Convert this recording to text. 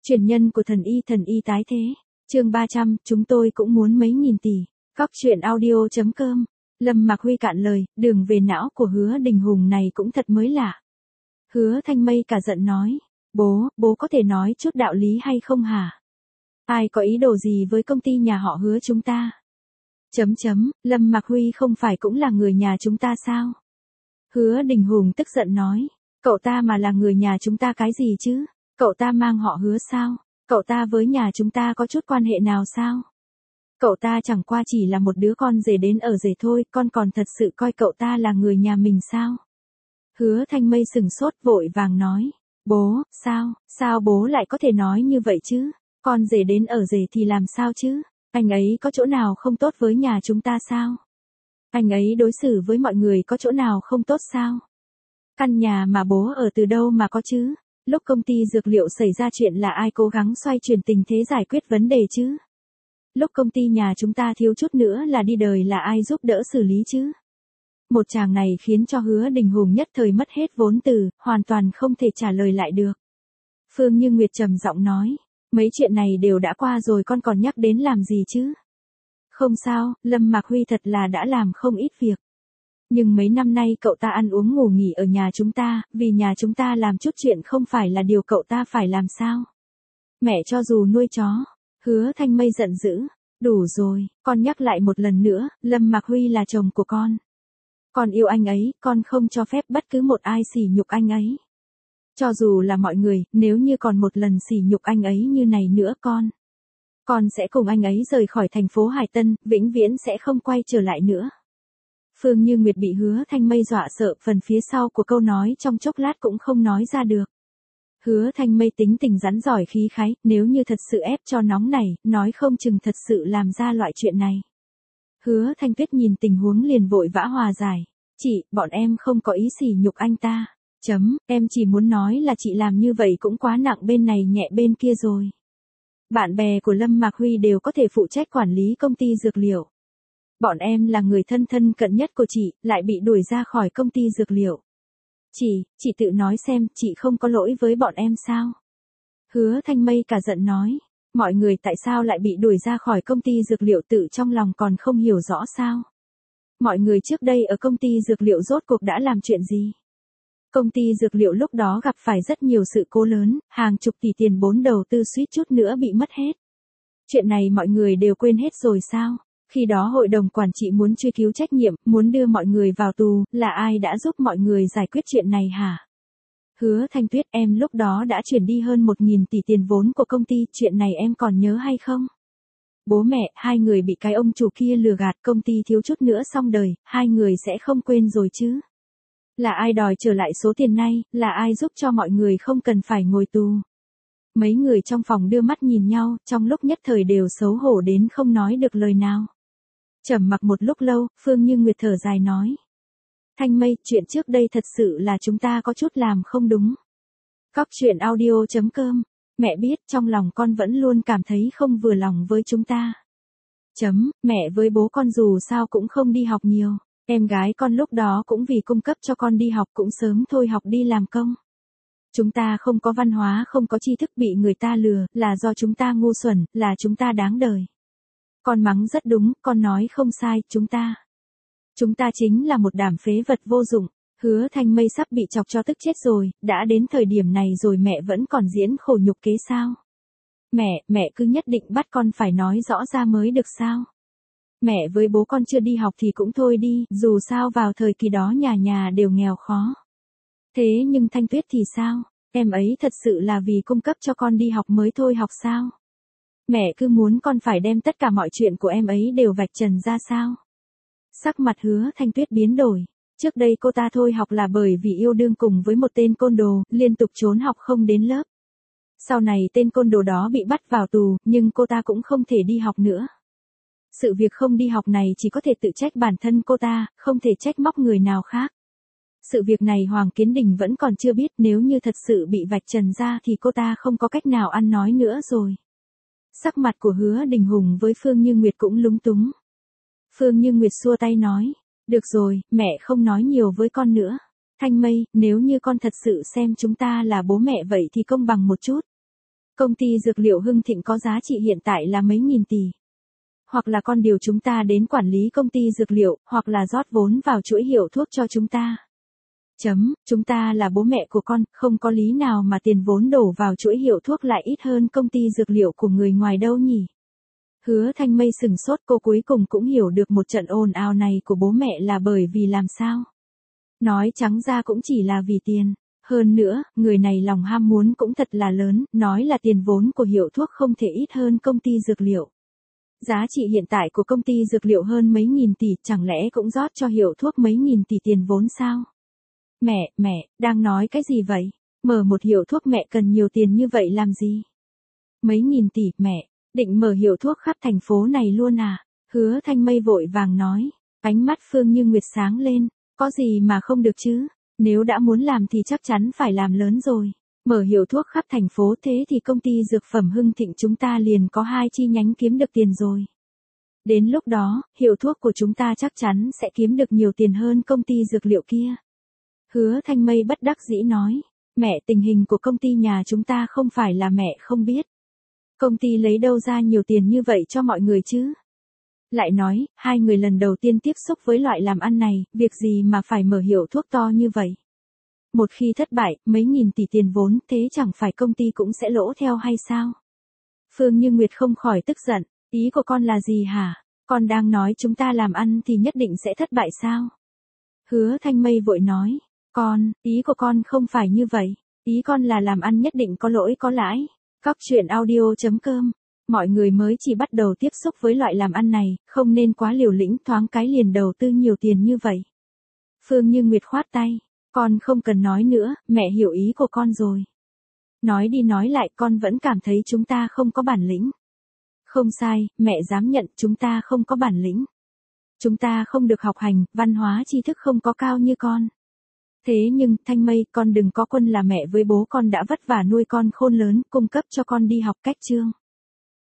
Truyền nhân của thần y tái thế. Chương 300, chúng tôi cũng muốn mấy nghìn tỷ. Góc truyện audio.com. Lâm Mạc Huy cạn lời, đường về não của Hứa Đình Hùng này cũng thật mới lạ. Hứa Thanh Mây cả giận nói, bố có thể nói chút đạo lý hay không hả? Ai có ý đồ gì với công ty nhà họ Hứa chúng ta? Lâm Mạc Huy không phải cũng là người nhà chúng ta sao? Hứa Đình Hùng tức giận nói, cậu ta mà là người nhà chúng ta cái gì chứ? Cậu ta mang họ Hứa sao? Cậu ta với nhà chúng ta có chút quan hệ nào sao? Cậu ta chẳng qua chỉ là một đứa con rể đến ở rể thôi, con còn thật sự coi cậu ta là người nhà mình sao? Hứa Thanh Mây sừng sốt vội vàng nói, bố, sao bố lại có thể nói như vậy chứ? Con rể đến ở rể thì làm sao chứ? Anh ấy có chỗ nào không tốt với nhà chúng ta sao? Anh ấy đối xử với mọi người có chỗ nào không tốt sao? Căn nhà mà bố ở từ đâu mà có chứ? Lúc công ty dược liệu xảy ra chuyện là ai cố gắng xoay chuyển tình thế giải quyết vấn đề chứ? Lúc công ty nhà chúng ta thiếu chút nữa là đi đời là ai giúp đỡ xử lý chứ? Một chàng này khiến cho Hứa Đình Hùng nhất thời mất hết vốn từ, hoàn toàn không thể trả lời lại được. Phương Như Nguyệt trầm giọng nói, mấy chuyện này đều đã qua rồi, con còn nhắc đến làm gì chứ? Không sao, Lâm Mạc Huy thật là đã làm không ít việc. Nhưng mấy năm nay cậu ta ăn uống ngủ nghỉ ở nhà chúng ta, vì nhà chúng ta làm chút chuyện không phải là điều cậu ta phải làm sao? Mẹ cho dù nuôi chó. Hứa Thanh Mây giận dữ, đủ rồi, con nhắc lại một lần nữa, Lâm Mạc Huy là chồng của con. Con yêu anh ấy, con không cho phép bất cứ một ai sỉ nhục anh ấy. Cho dù là mọi người, nếu như còn một lần sỉ nhục anh ấy như này nữa con sẽ cùng anh ấy rời khỏi thành phố Hải Tân, vĩnh viễn sẽ không quay trở lại nữa. Phương Như Nguyệt bị Hứa Thanh Mây dọa sợ, phần phía sau của câu nói trong chốc lát cũng không nói ra được. Hứa Thanh Mây tính tình rắn giỏi khí khái, nếu như thật sự ép cho nóng này, nói không chừng thật sự làm ra loại chuyện này. Hứa Thanh Tuyết nhìn tình huống liền vội vã hòa giải. Chị, bọn em không có ý sỉ nhục anh ta. Em chỉ muốn nói là chị làm như vậy cũng quá nặng bên này nhẹ bên kia rồi. Bạn bè của Lâm Mạc Huy đều có thể phụ trách quản lý công ty dược liệu. Bọn em là người thân cận nhất của chị, lại bị đuổi ra khỏi công ty dược liệu. Chị tự nói xem, chị không có lỗi với bọn em sao? Hứa Thanh Mây cả giận nói, mọi người tại sao lại bị đuổi ra khỏi công ty dược liệu tự trong lòng còn không hiểu rõ sao? Mọi người trước đây ở công ty dược liệu rốt cuộc đã làm chuyện gì? Công ty dược liệu lúc đó gặp phải rất nhiều sự cố lớn, hàng chục tỷ tiền vốn đầu tư suýt chút nữa bị mất hết. Chuyện này mọi người đều quên hết rồi sao? Khi đó hội đồng quản trị muốn truy cứu trách nhiệm, muốn đưa mọi người vào tù, là ai đã giúp mọi người giải quyết chuyện này hả? Hứa Thanh Tuyết, em lúc đó đã chuyển đi hơn 1.000 tỷ tiền vốn của công ty, chuyện này em còn nhớ hay không? Bố mẹ, hai người bị cái ông chủ kia lừa gạt, công ty thiếu chút nữa xong đời, hai người sẽ không quên rồi chứ? Là ai đòi trở lại số tiền này, là ai giúp cho mọi người không cần phải ngồi tù? Mấy người trong phòng đưa mắt nhìn nhau, trong lúc nhất thời đều xấu hổ đến không nói được lời nào. Trầm mặc một lúc lâu, Phương Như Nguyệt thở dài nói. Thanh Mây, chuyện trước đây thật sự là chúng ta có chút làm không đúng. Góc truyện audio.com. Mẹ biết trong lòng con vẫn luôn cảm thấy không vừa lòng với chúng ta. Mẹ với bố con dù sao cũng không đi học nhiều. Em gái con lúc đó cũng vì cung cấp cho con đi học cũng sớm thôi học đi làm công. Chúng ta không có văn hóa, không có tri thức, bị người ta lừa, là do chúng ta ngu xuẩn, là chúng ta đáng đời. Con mắng rất đúng, con nói không sai, chúng ta chính là một đám phế vật vô dụng. Hứa Thanh Mây sắp bị chọc cho tức chết rồi, đã đến thời điểm này rồi mẹ vẫn còn diễn khổ nhục kế sao? Mẹ cứ nhất định bắt con phải nói rõ ra mới được sao? Mẹ với bố con chưa đi học thì cũng thôi đi, dù sao vào thời kỳ đó nhà nhà đều nghèo khó. Thế nhưng Thanh Tuyết thì sao? Em ấy thật sự là vì cung cấp cho con đi học mới thôi học sao? Mẹ cứ muốn con phải đem tất cả mọi chuyện của em ấy đều vạch trần ra sao? Sắc mặt Hứa Thanh Tuyết biến đổi. Trước đây cô ta thôi học là bởi vì yêu đương cùng với một tên côn đồ, liên tục trốn học không đến lớp. Sau này tên côn đồ đó bị bắt vào tù, nhưng cô ta cũng không thể đi học nữa. Sự việc không đi học này chỉ có thể tự trách bản thân cô ta, không thể trách móc người nào khác. Sự việc này Hoàng Kiến Đình vẫn còn chưa biết, nếu như thật sự bị vạch trần ra thì cô ta không có cách nào ăn nói nữa rồi. Sắc mặt của Hứa Đình Hùng với Phương Như Nguyệt cũng lúng túng. Phương Như Nguyệt xua tay nói, được rồi, mẹ không nói nhiều với con nữa. Thanh Mây, nếu như con thật sự xem chúng ta là bố mẹ vậy thì công bằng một chút. Công ty dược liệu Hưng Thịnh có giá trị hiện tại là mấy nghìn tỷ. Hoặc là con điều chúng ta đến quản lý công ty dược liệu, hoặc là rót vốn vào chuỗi hiệu thuốc cho chúng ta. Chúng ta là bố mẹ của con, không có lý nào mà tiền vốn đổ vào chuỗi hiệu thuốc lại ít hơn công ty dược liệu của người ngoài đâu nhỉ. Hứa Thanh Mây sừng sốt, cô cuối cùng cũng hiểu được một trận ồn ào này của bố mẹ là bởi vì làm sao. Nói trắng ra cũng chỉ là vì tiền. Hơn nữa, người này lòng ham muốn cũng thật là lớn, nói là tiền vốn của hiệu thuốc không thể ít hơn công ty dược liệu. Giá trị hiện tại của công ty dược liệu hơn mấy nghìn tỷ, chẳng lẽ cũng rót cho hiệu thuốc mấy nghìn tỷ tiền vốn sao? Mẹ, đang nói cái gì vậy? Mở một hiệu thuốc mẹ cần nhiều tiền như vậy làm gì? Mấy nghìn tỷ, mẹ, định mở hiệu thuốc khắp thành phố này luôn à? Hứa Thanh Mây vội vàng nói, ánh mắt Phương Như Nguyệt sáng lên, có gì mà không được chứ? Nếu đã muốn làm thì chắc chắn phải làm lớn rồi. Mở hiệu thuốc khắp thành phố thế thì công ty dược phẩm Hưng Thịnh chúng ta liền có 2 chi nhánh kiếm được tiền rồi. Đến lúc đó, hiệu thuốc của chúng ta chắc chắn sẽ kiếm được nhiều tiền hơn công ty dược liệu kia. Hứa Thanh Mây bất đắc dĩ nói, mẹ, tình hình của công ty nhà chúng ta không phải là mẹ không biết. Công ty lấy đâu ra nhiều tiền như vậy cho mọi người chứ? Lại nói, 2 người lần đầu tiên tiếp xúc với loại làm ăn này, việc gì mà phải mở hiệu thuốc to như vậy? Một khi thất bại, mấy nghìn tỷ tiền vốn, thế chẳng phải công ty cũng sẽ lỗ theo hay sao? Phương Như Nguyệt không khỏi tức giận, ý của con là gì hả? Con đang nói chúng ta làm ăn thì nhất định sẽ thất bại sao? Hứa Thanh Mây vội nói, ý của con không phải như vậy, ý con là làm ăn nhất định có lỗi có lãi. Các chuyện audio.com, mọi người mới chỉ bắt đầu tiếp xúc với loại làm ăn này, không nên quá liều lĩnh thoáng cái liền đầu tư nhiều tiền như vậy. Phương Như Nguyệt khoát tay, con không cần nói nữa, mẹ hiểu ý của con rồi. Nói đi nói lại con vẫn cảm thấy chúng ta không có bản lĩnh. Không sai, mẹ dám nhận chúng ta không có bản lĩnh. Chúng ta không được học hành, văn hóa tri thức không có cao như con. Thế nhưng, Thanh Mây, con đừng có quân là mẹ với bố con đã vất vả nuôi con khôn lớn, cung cấp cho con đi học cách chương.